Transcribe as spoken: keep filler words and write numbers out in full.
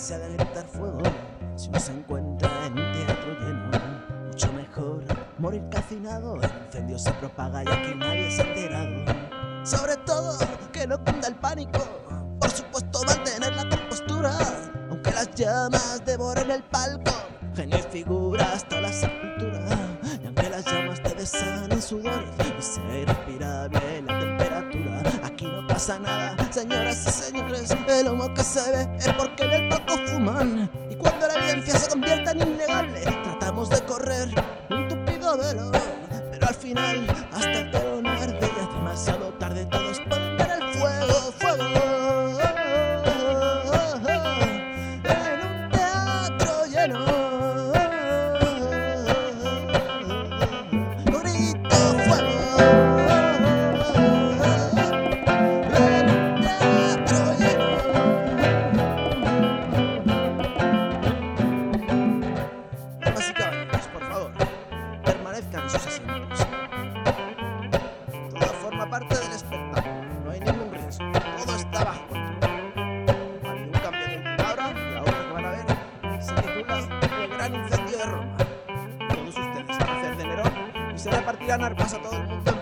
se haga gritar fuego si uno se encuentra en un teatro lleno. Mucho mejor morir calcinado, el incendio se propaga y aquí nadie se ha enterado. Sobre todo que no cunda el pánico, por supuesto mantener la compostura, aunque las llamas devoren el palco, genio y figura hasta la sepultura. Y aunque las llamas te besan en sudores y se respira bien la temperatura, aquí no pasa nada, señoras y señores. El humo que se ve es porque en el poco fuman, y cuando la evidencia se convierta en innegable, tratamos de correr un tupido velo, pero al final hasta el telón arde y es demasiado tarde. Todos pueden ver el fuego, fuego en un teatro lleno. Grito fuego en un teatro lleno. Damas y caballeros, por favor, permanezcan en sus asientos. Todo forma parte del espectáculo, no hay ningún riesgo, todo está bajo control. Ha habido un cambio de última hora y la obra que van a ver se titula El Gran Incendio de Roma. Todos ustedes van a hacer de Nerón y se repartirán armas a todo el mundo en